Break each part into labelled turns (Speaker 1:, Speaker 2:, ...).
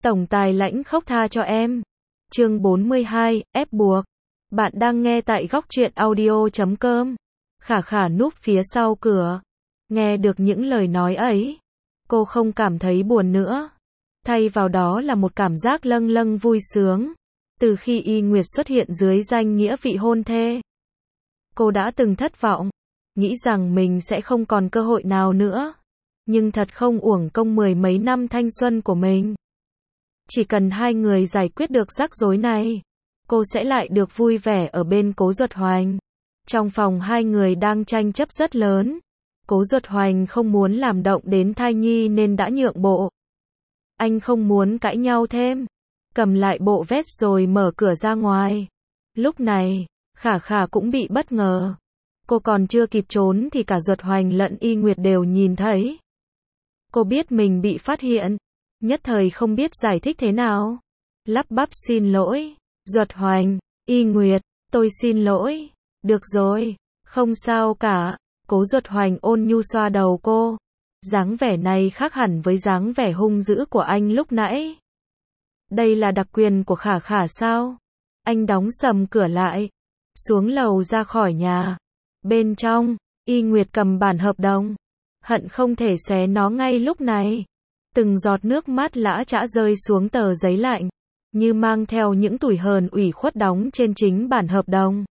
Speaker 1: Tổng tài lãnh khốc tha cho em. Chương 42, ép buộc. Bạn đang nghe tại góc truyện audio.com. Khả Khả núp phía sau cửa. Nghe được những lời nói ấy, cô không cảm thấy buồn nữa. Thay vào đó là một cảm giác lâng lâng vui sướng. Từ khi Y Nguyệt xuất hiện dưới danh nghĩa vị hôn thê, cô đã từng thất vọng, nghĩ rằng mình sẽ không còn cơ hội nào nữa. Nhưng thật không uổng công mười mấy năm thanh xuân của mình. Chỉ cần hai người giải quyết được rắc rối này, cô sẽ lại được vui vẻ ở bên Cố Duật Hoành. Trong phòng hai người đang tranh chấp rất lớn. Cố Duật Hoành không muốn làm động đến thai nhi nên đã nhượng bộ. Anh không muốn cãi nhau thêm, cầm lại bộ vest rồi mở cửa ra ngoài. Lúc này, Khả Khả cũng bị bất ngờ. Cô còn chưa kịp trốn thì cả Duật Hoành lẫn Y Nguyệt đều nhìn thấy. Cô biết mình bị phát hiện, nhất thời không biết giải thích thế nào. Lắp bắp xin lỗi, Duật Hoành, Y Nguyệt, tôi xin lỗi. Được rồi, không sao cả. Cố Duật Hoành ôn nhu xoa đầu cô. Dáng vẻ này khác hẳn với dáng vẻ hung dữ của anh lúc nãy. Đây là đặc quyền của Khả Khả sao? Anh đóng sầm cửa lại, xuống lầu ra khỏi nhà. Bên trong, Y Nguyệt cầm bản hợp đồng, hận không thể xé nó ngay lúc này. Từng giọt nước mắt lã chã rơi xuống tờ giấy lạnh, như mang theo những tủi hờn ủy khuất đóng trên chính bản hợp đồng.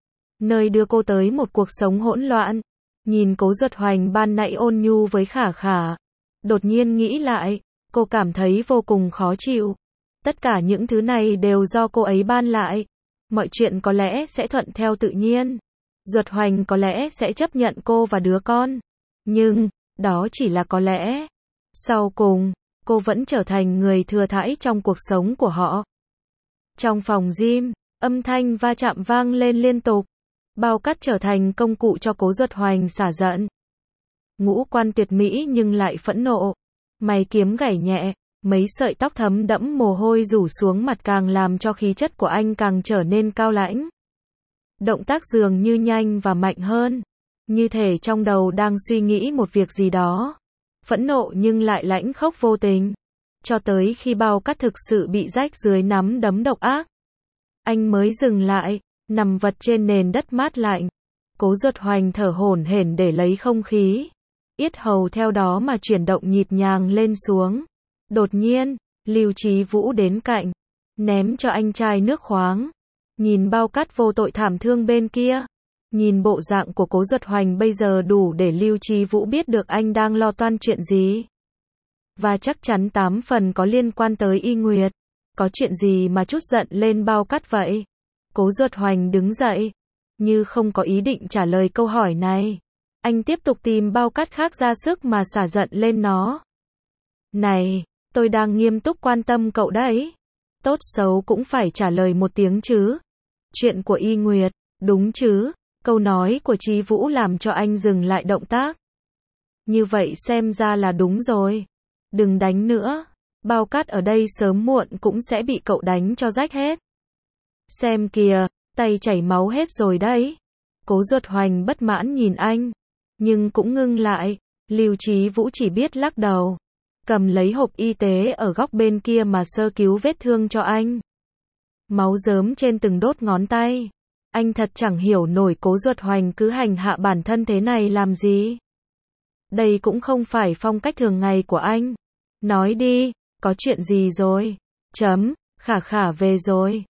Speaker 1: Nơi đưa cô tới một cuộc sống hỗn loạn. Nhìn Cố Duật Hoành ban nãy ôn nhu với Khả Khả, đột nhiên nghĩ lại, cô cảm thấy vô cùng khó chịu. Tất cả những thứ này đều do cô ấy ban lại. Mọi chuyện có lẽ sẽ thuận theo tự nhiên. Duật Hoành có lẽ sẽ chấp nhận cô và đứa con. Nhưng, đó chỉ là có lẽ. Sau cùng, cô vẫn trở thành người thừa thãi trong cuộc sống của họ. Trong phòng gym, âm thanh va chạm vang lên liên tục. Bao cát trở thành công cụ cho Cố Duật Hoành xả giận. Ngũ quan tuyệt mỹ nhưng lại phẫn nộ. Mày kiếm gảy nhẹ, mấy sợi tóc thấm đẫm mồ hôi rủ xuống mặt càng làm cho khí chất của anh càng trở nên cao lãnh. Động tác dường như nhanh và mạnh hơn. Như thể trong đầu đang suy nghĩ một việc gì đó. Phẫn nộ nhưng lại lãnh khốc vô tình. Cho tới khi bao cát thực sự bị rách dưới nắm đấm độc ác, anh mới dừng lại, nằm vật trên nền đất mát lạnh. Cố Duật Hoành thở hổn hển để lấy không khí. Yết hầu theo đó mà chuyển động nhịp nhàng lên xuống. Đột nhiên, Lưu Chí Vũ đến cạnh, ném cho anh chai nước khoáng. Nhìn bao cát vô tội thảm thương bên kia, nhìn bộ dạng của Cố Duật Hoành bây giờ đủ để Lưu Chí Vũ biết được anh đang lo toan chuyện gì. Và chắc chắn 8 phần có liên quan tới Y Nguyệt. Có chuyện gì mà trút giận lên bao cát vậy? Cố Duật Hoành đứng dậy, như không có ý định trả lời câu hỏi này. Anh tiếp tục tìm bao cát khác ra sức mà xả giận lên nó. Này, tôi đang nghiêm túc quan tâm cậu đấy. Tốt xấu cũng phải trả lời một tiếng chứ. Chuyện của Y Nguyệt, đúng chứ? Câu nói của Chí Vũ làm cho anh dừng lại động tác. Như vậy xem ra là đúng rồi. Đừng đánh nữa. Bao cát ở đây sớm muộn cũng sẽ bị cậu đánh cho rách hết. Xem kìa, tay chảy máu hết rồi đấy. Cố Duật Hoành bất mãn nhìn anh, nhưng cũng ngưng lại. Lưu Chí Vũ chỉ biết lắc đầu, cầm lấy hộp y tế ở góc bên kia mà sơ cứu vết thương cho anh. Máu rớm trên từng đốt ngón tay. Anh thật chẳng hiểu nổi Cố Duật Hoành cứ hành hạ bản thân thế này làm gì. Đây cũng không phải phong cách thường ngày của anh. Nói đi, có chuyện gì rồi? Khả Khả về rồi.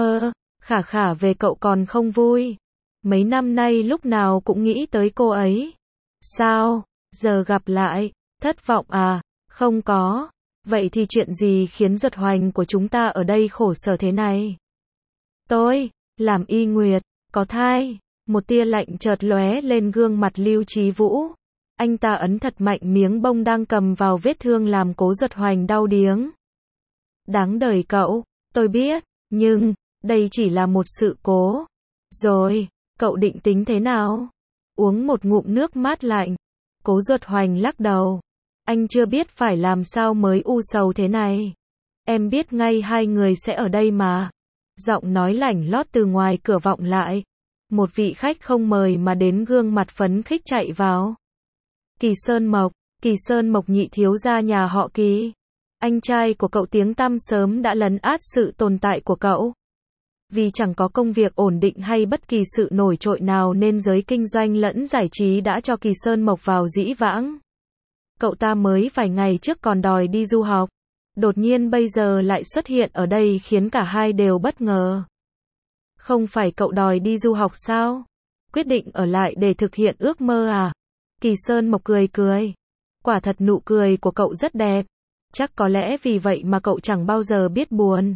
Speaker 1: Khả Khả về cậu còn không vui. Mấy năm nay lúc nào cũng nghĩ tới cô ấy. Sao, giờ gặp lại, thất vọng à? Không có. Vậy thì chuyện gì khiến Duật Hoành của chúng ta ở đây khổ sở thế này? Tôi, làm Y Nguyệt, có thai. Một tia lạnh chợt lóe lên gương mặt Lưu Chí Vũ. Anh ta ấn thật mạnh miếng bông đang cầm vào vết thương làm Cố Duật Hoành đau điếng. Đáng đời cậu, tôi biết, nhưng đây chỉ là một sự cố. Rồi, cậu định tính thế nào? Uống một ngụm nước mát lạnh. Cố Duật Hoành lắc đầu. Anh chưa biết phải làm sao mới u sầu thế này. Em biết ngay hai người sẽ ở đây mà. Giọng nói lảnh lót từ ngoài cửa vọng lại. Một vị khách không mời mà đến gương mặt phấn khích chạy vào. Kỳ Sơn Mộc nhị thiếu gia nhà họ Kỳ. Anh trai của cậu tiếng tăm sớm đã lấn át sự tồn tại của cậu. Vì chẳng có công việc ổn định hay bất kỳ sự nổi trội nào nên giới kinh doanh lẫn giải trí đã cho Kỳ Sơn Mộc vào dĩ vãng. Cậu ta mới vài ngày trước còn đòi đi du học. Đột nhiên bây giờ lại xuất hiện ở đây khiến cả hai đều bất ngờ. Không phải cậu đòi đi du học sao? Quyết định ở lại để thực hiện ước mơ à? Kỳ Sơn Mộc cười cười. Quả thật nụ cười của cậu rất đẹp. Chắc có lẽ vì vậy mà cậu chẳng bao giờ biết buồn.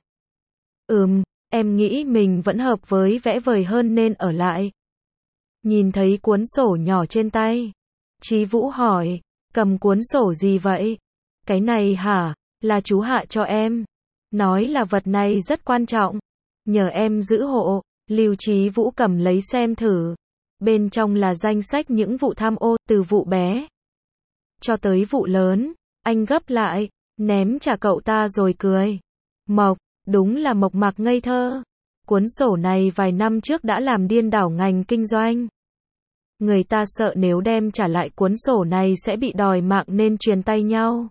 Speaker 1: Em nghĩ mình vẫn hợp với vẽ vời hơn nên ở lại. Nhìn thấy cuốn sổ nhỏ trên tay, Chí Vũ hỏi, cầm cuốn sổ gì vậy? Cái này hả? Là chú Hạ cho em. Nói là vật này rất quan trọng. Nhờ em giữ hộ. Lưu Chí Vũ cầm lấy xem thử. Bên trong là danh sách những vụ tham ô, từ vụ bé cho tới vụ lớn. Anh gấp lại, ném trả cậu ta rồi cười. Mộc, đúng là mộc mạc ngây thơ. Cuốn sổ này vài năm trước đã làm điên đảo ngành kinh doanh. Người ta sợ nếu đem trả lại cuốn sổ này sẽ bị đòi mạng nên truyền tay nhau.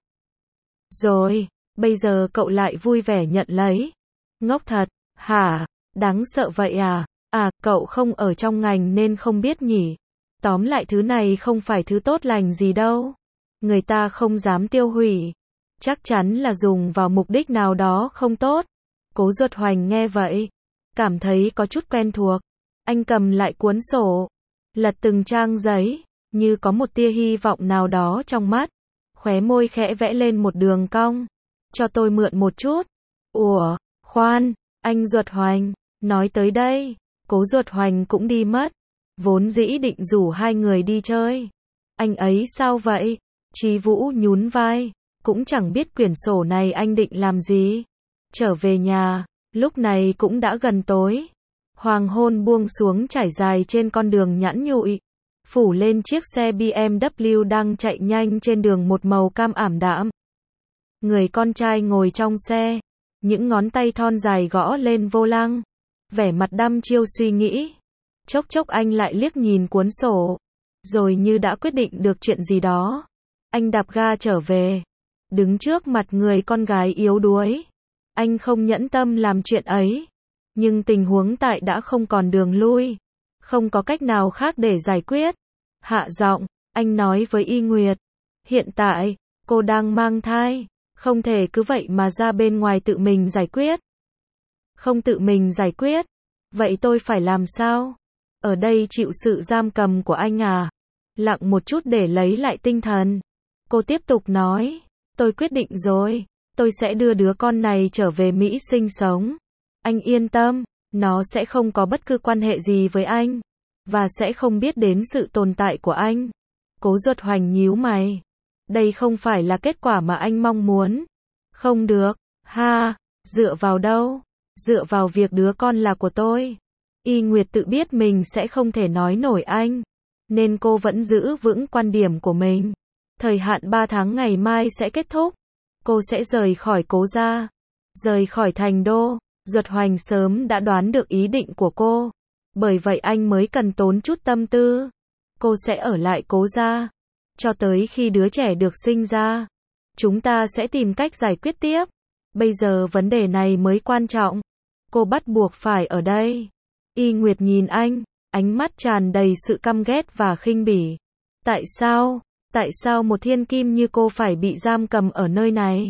Speaker 1: Rồi, bây giờ cậu lại vui vẻ nhận lấy. Ngốc thật, hả? Đáng sợ vậy à? À, cậu không ở trong ngành nên không biết nhỉ. Tóm lại thứ này không phải thứ tốt lành gì đâu. Người ta không dám tiêu hủy. Chắc chắn là dùng vào mục đích nào đó không tốt. Cố Duật Hoành nghe vậy, cảm thấy có chút quen thuộc. Anh cầm lại cuốn sổ, lật từng trang giấy, như có một tia hy vọng nào đó trong mắt. Khóe môi khẽ vẽ lên một đường cong. Cho tôi mượn một chút. Ủa, khoan, anh Duật Hoành, nói tới đây, Cố Duật Hoành cũng đi mất. Vốn dĩ định rủ hai người đi chơi. Anh ấy sao vậy? Chí Vũ nhún vai, cũng chẳng biết quyển sổ này anh định làm gì. Trở về nhà, lúc này cũng đã gần tối. Hoàng hôn buông xuống trải dài trên con đường nhẵn nhụi, phủ lên chiếc xe BMW đang chạy nhanh trên đường một màu cam ảm đạm. Người con trai ngồi trong xe, những ngón tay thon dài gõ lên vô lăng, vẻ mặt đăm chiêu suy nghĩ. Chốc chốc anh lại liếc nhìn cuốn sổ, rồi như đã quyết định được chuyện gì đó, anh đạp ga trở về, đứng trước mặt người con gái yếu đuối. Anh không nhẫn tâm làm chuyện ấy, nhưng tình huống tại đã không còn đường lui, không có cách nào khác để giải quyết. Hạ giọng, anh nói với Y Nguyệt, hiện tại, cô đang mang thai, không thể cứ vậy mà ra bên ngoài tự mình giải quyết. Không tự mình giải quyết, vậy tôi phải làm sao? Ở đây chịu sự giam cầm của anh à? Lặng một chút để lấy lại tinh thần. Cô tiếp tục nói, tôi quyết định rồi, tôi sẽ đưa đứa con này trở về Mỹ sinh sống. Anh yên tâm, nó sẽ không có bất cứ quan hệ gì với anh, và sẽ không biết đến sự tồn tại của anh. Cố Duật Hoành nhíu mày. Đây không phải là kết quả mà anh mong muốn. Không được, ha, dựa vào đâu? Dựa vào việc đứa con là của tôi. Y Nguyệt tự biết mình sẽ không thể nói nổi anh, nên cô vẫn giữ vững quan điểm của mình. Thời hạn 3 tháng ngày mai sẽ kết thúc. Cô sẽ rời khỏi Cố gia, rời khỏi thành đô. Duật Hoành sớm đã đoán được ý định của cô, bởi vậy anh mới cần tốn chút tâm tư. Cô sẽ ở lại Cố gia, cho tới khi đứa trẻ được sinh ra. Chúng ta sẽ tìm cách giải quyết tiếp. Bây giờ vấn đề này mới quan trọng. Cô bắt buộc phải ở đây. Y Nguyệt nhìn anh, ánh mắt tràn đầy sự căm ghét và khinh bỉ. Tại sao? Tại sao một thiên kim như cô phải bị giam cầm ở nơi này?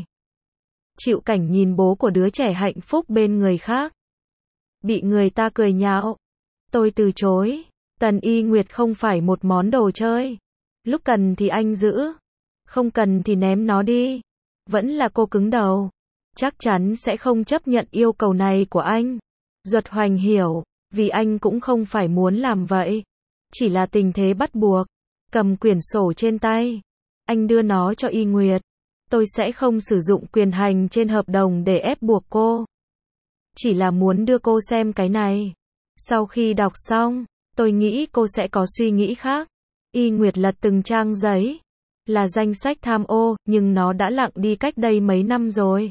Speaker 1: Chịu cảnh nhìn bố của đứa trẻ hạnh phúc bên người khác, bị người ta cười nhạo. Tôi từ chối. Tần Y Nguyệt không phải một món đồ chơi. Lúc cần thì anh giữ, không cần thì ném nó đi. Vẫn là cô cứng đầu. Chắc chắn sẽ không chấp nhận yêu cầu này của anh. Duật Hoành hiểu, vì anh cũng không phải muốn làm vậy. Chỉ là tình thế bắt buộc. Cầm quyển sổ trên tay, anh đưa nó cho Y Nguyệt. Tôi sẽ không sử dụng quyền hành trên hợp đồng để ép buộc cô. Chỉ là muốn đưa cô xem cái này. Sau khi đọc xong, tôi nghĩ cô sẽ có suy nghĩ khác. Y Nguyệt lật từng trang giấy. Là danh sách tham ô, nhưng nó đã lặng đi cách đây mấy năm rồi.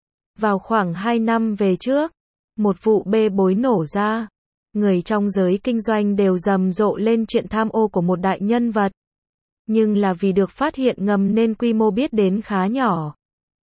Speaker 1: Vào khoảng 2 năm về trước, một vụ bê bối nổ ra. Người trong giới kinh doanh đều rầm rộ lên chuyện tham ô của một đại nhân vật. Nhưng là vì được phát hiện ngầm nên quy mô biết đến khá nhỏ.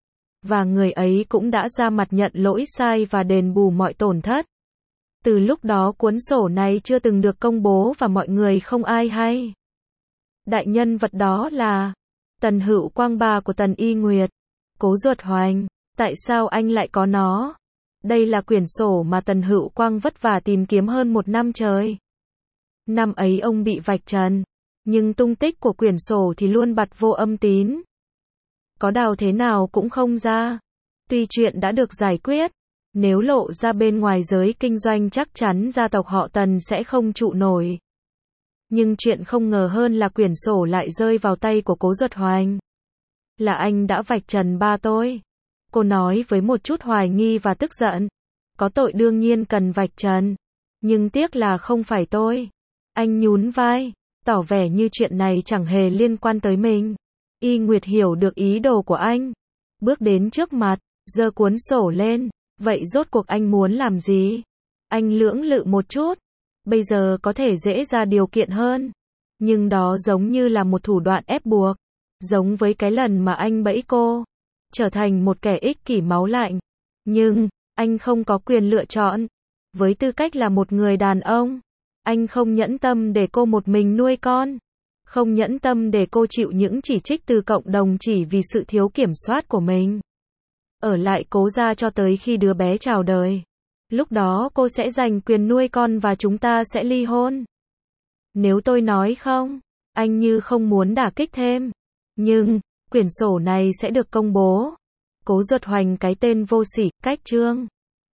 Speaker 1: và người ấy cũng đã ra mặt nhận lỗi sai và đền bù mọi tổn thất. Từ lúc đó cuốn sổ này chưa từng được công bố và mọi người không ai hay. Đại nhân vật đó là Tần Hữu Quang, bà của Tần Y Nguyệt. Cố Duật Hoành, tại sao anh lại có nó? Đây là quyển sổ mà Tần Hữu Quang vất vả tìm kiếm hơn 1 năm trời. Năm ấy ông bị vạch trần, nhưng tung tích của quyển sổ thì luôn bặt vô âm tín. Có đào thế nào cũng không ra. Tuy chuyện đã được giải quyết, nếu lộ ra bên ngoài giới kinh doanh chắc chắn gia tộc họ Tần sẽ không trụ nổi. Nhưng chuyện không ngờ hơn là quyển sổ lại rơi vào tay của Cố Duật Hoành. Là anh đã vạch trần ba tôi. Cô nói với một chút hoài nghi và tức giận. Có tội đương nhiên cần vạch trần. Nhưng tiếc là không phải tôi. Anh nhún vai, tỏ vẻ như chuyện này chẳng hề liên quan tới mình. Y Nguyệt hiểu được ý đồ của anh. Bước đến trước mặt, giơ cuốn sổ lên. Vậy rốt cuộc anh muốn làm gì? Anh lưỡng lự một chút. Bây giờ có thể dễ ra điều kiện hơn. Nhưng đó giống như là một thủ đoạn ép buộc. Giống với cái lần mà anh bẫy cô. Trở thành một kẻ ích kỷ máu lạnh. Nhưng, anh không có quyền lựa chọn. Với tư cách là một người đàn ông, anh không nhẫn tâm để cô một mình nuôi con. Không nhẫn tâm để cô chịu những chỉ trích từ cộng đồng chỉ vì sự thiếu kiểm soát của mình. Ở lại Cố gia cho tới khi đứa bé chào đời. Lúc đó cô sẽ giành quyền nuôi con và chúng ta sẽ ly hôn. Nếu tôi nói không, anh như không muốn đả kích thêm. Nhưng, quyển sổ này sẽ được công bố. Cố Duật Hoành, cái tên vô sỉ, cách chương.